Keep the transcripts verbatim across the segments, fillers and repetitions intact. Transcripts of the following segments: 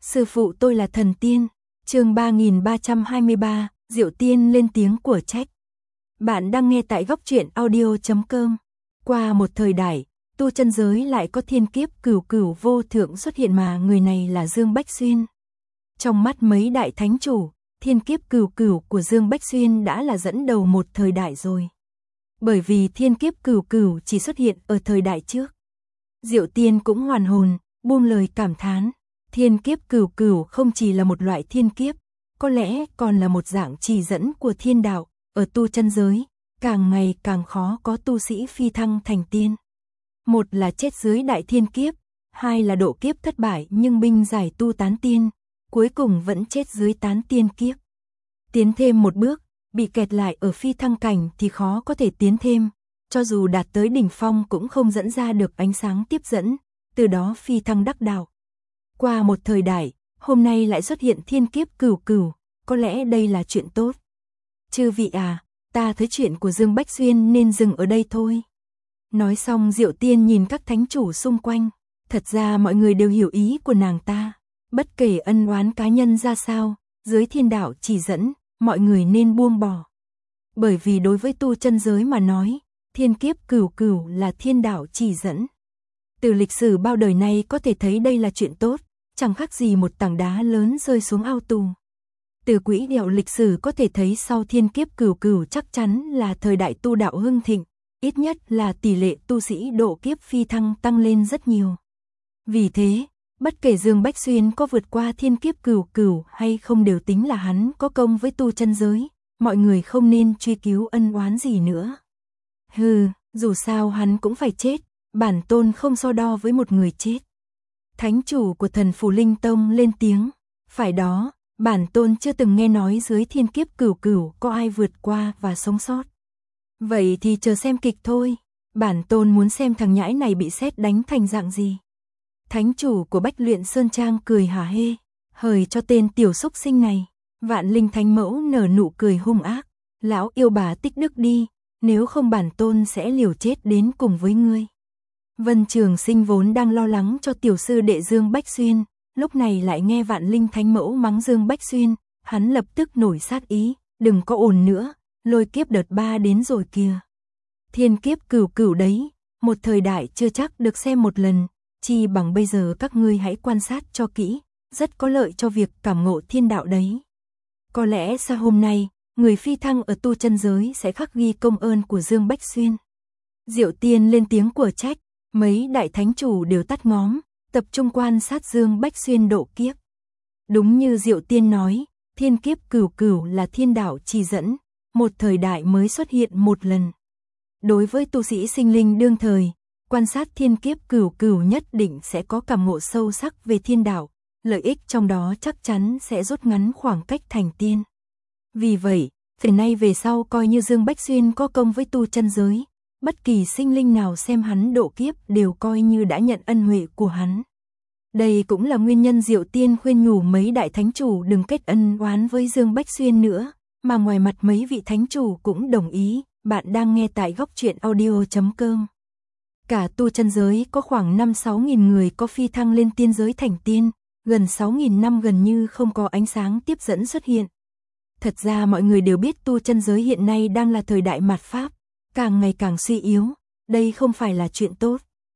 Sư phụ tôi là thần tiên. Chương ba nghìn ba trăm hai mươi ba, Diệu Tiên lên tiếng của trách. Bạn đang nghe tại góc truyện audio chấm com. Qua một thời đại, tu chân giới lại có thiên kiếp cửu cửu vô thượng xuất hiện mà người này là Dương Bách Xuyên. Trong mắt mấy đại thánh chủ, thiên kiếp cửu cửu của Dương Bách Xuyên đã là dẫn đầu một thời đại rồi. Bởi vì thiên kiếp cửu cửu chỉ xuất hiện ở thời đại trước. Diệu Tiên cũng hoàn hồn, buông lời cảm thán. Thiên kiếp cửu cửu không chỉ là một loại thiên kiếp, có lẽ còn là một dạng chỉ dẫn của thiên đạo, ở tu chân giới, càng ngày càng khó có tu sĩ phi thăng thành tiên. Một là chết dưới đại thiên kiếp, hai là độ kiếp thất bại nhưng binh giải tu tán tiên, cuối cùng vẫn chết dưới tán tiên kiếp. Tiến thêm một bước, bị kẹt lại ở phi thăng cảnh thì khó có thể tiến thêm, cho dù đạt tới đỉnh phong cũng không dẫn ra được ánh sáng tiếp dẫn, từ đó phi thăng đắc đạo. Qua một thời đại, hôm nay lại xuất hiện thiên kiếp cửu cửu, có lẽ đây là chuyện tốt. Chư vị à, ta thấy chuyện của Dương Bách Xuyên nên dừng ở đây thôi. Nói xong Diệu Tiên nhìn các thánh chủ xung quanh, thật ra mọi người đều hiểu ý của nàng ta, bất kể ân oán cá nhân ra sao, dưới thiên đạo chỉ dẫn, mọi người nên buông bỏ. Bởi vì đối với tu chân giới mà nói, thiên kiếp cửu cửu là thiên đạo chỉ dẫn. Từ lịch sử bao đời nay có thể thấy đây là chuyện tốt, chẳng khác gì một tảng đá lớn rơi xuống ao tù. Từ quỹ đạo lịch sử có thể thấy sau thiên kiếp cửu cửu chắc chắn là thời đại tu đạo hưng thịnh, ít nhất là tỷ lệ tu sĩ độ kiếp phi thăng tăng lên rất nhiều. Vì thế, bất kể Dương Bách Xuyên có vượt qua thiên kiếp cửu cửu hay không đều tính là hắn có công với tu chân giới, mọi người không nên truy cứu ân oán gì nữa. Hừ, dù sao hắn cũng phải chết, bản tôn không so đo với một người chết. Thánh chủ của Thần Phù Linh Tông lên tiếng, phải đó, bản tôn chưa từng nghe nói dưới thiên kiếp cửu cửu có ai vượt qua và sống sót. Vậy thì chờ xem kịch thôi, bản tôn muốn xem thằng nhãi này bị sét đánh thành dạng gì. Thánh chủ của Bách Luyện Sơn Trang cười hả hê, hời cho tên tiểu xúc sinh này. Vạn Linh Thánh Mẫu nở nụ cười hung ác, lão yêu bà tích đức đi, nếu không bản tôn sẽ liều chết đến cùng với ngươi. Vân Trường Sinh vốn đang lo lắng cho tiểu sư đệ Dương Bách Xuyên, lúc này lại nghe Vạn Linh Thánh Mẫu mắng Dương Bách Xuyên, hắn lập tức nổi sát ý, đừng có ồn nữa, lôi kiếp đợt ba đến rồi kìa. Thiên kiếp cửu cửu đấy, một thời đại chưa chắc được xem một lần, chi bằng bây giờ các ngươi hãy quan sát cho kỹ, rất có lợi cho việc cảm ngộ thiên đạo đấy. Có lẽ sau hôm nay, người phi thăng ở tu chân giới sẽ khắc ghi công ơn của Dương Bách Xuyên. Diệu Tiên lên tiếng của trách, mấy đại thánh chủ đều tắt ngóm, tập trung quan sát Dương Bách Xuyên độ kiếp. Đúng như Diệu Tiên nói, thiên kiếp cửu cửu là thiên đạo chỉ dẫn, một thời đại mới xuất hiện một lần. Đối với tu sĩ sinh linh đương thời, quan sát thiên kiếp cửu cửu nhất định sẽ có cảm ngộ sâu sắc về thiên đạo, lợi ích trong đó chắc chắn sẽ rút ngắn khoảng cách thành tiên. Vì vậy, từ nay về sau coi như Dương Bách Xuyên có công với tu chân giới, bất kỳ sinh linh nào xem hắn độ kiếp đều coi như đã nhận ân huệ của hắn. Đây cũng là nguyên nhân Diệu Tiên khuyên nhủ mấy đại thánh chủ đừng kết ân oán với Dương Bách Xuyên nữa, mà ngoài mặt mấy vị thánh chủ cũng đồng ý. Bạn đang nghe tại góc truyện audio chấm com. Cả tu chân giới có khoảng năm sáu nghìn người có phi thăng lên tiên giới thành tiên, gần sáu nghìn năm gần như không có ánh sáng tiếp dẫn xuất hiện. Thật ra mọi người đều biết tu chân giới hiện nay đang là thời đại mạt Pháp, càng ngày càng suy yếu, đây không phải là chuyện tốt.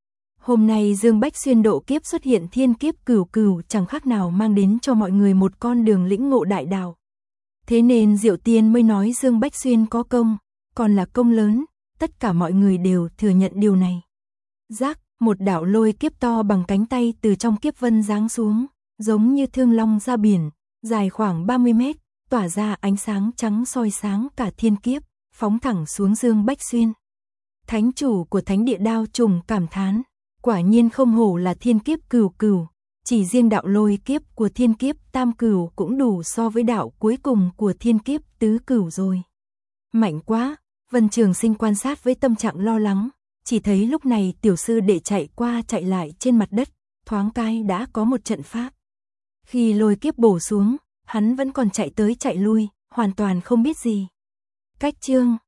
Hôm nay Dương Bách Xuyên độ kiếp xuất hiện thiên kiếp cửu cửu chẳng khác nào mang đến cho mọi người một con đường lĩnh ngộ đại đạo. Thế nên Diệu Tiên mới nói Dương Bách Xuyên có công, còn là công lớn, tất cả mọi người đều thừa nhận điều này. Rác, một đạo lôi kiếp to bằng cánh tay từ trong kiếp vân giáng xuống, giống như thương long ra biển, dài khoảng ba mươi mét, tỏa ra ánh sáng trắng soi sáng cả thiên kiếp, phóng thẳng xuống Dương Bách Xuyên. Thánh chủ của Thánh Địa Đao Trùng cảm thán, quả nhiên không hổ là thiên kiếp cửu cửu, chỉ riêng đạo lôi kiếp của thiên kiếp tam cửu cũng đủ so với đạo cuối cùng của thiên kiếp tứ cửu rồi. Mạnh quá, Vân Trường Sinh quan sát với tâm trạng lo lắng, chỉ thấy lúc này tiểu sư đệ chạy qua chạy lại trên mặt đất, thoáng cái đã có một trận pháp. Khi lôi kiếp bổ xuống, hắn vẫn còn chạy tới chạy lui, hoàn toàn không biết gì. Cách chương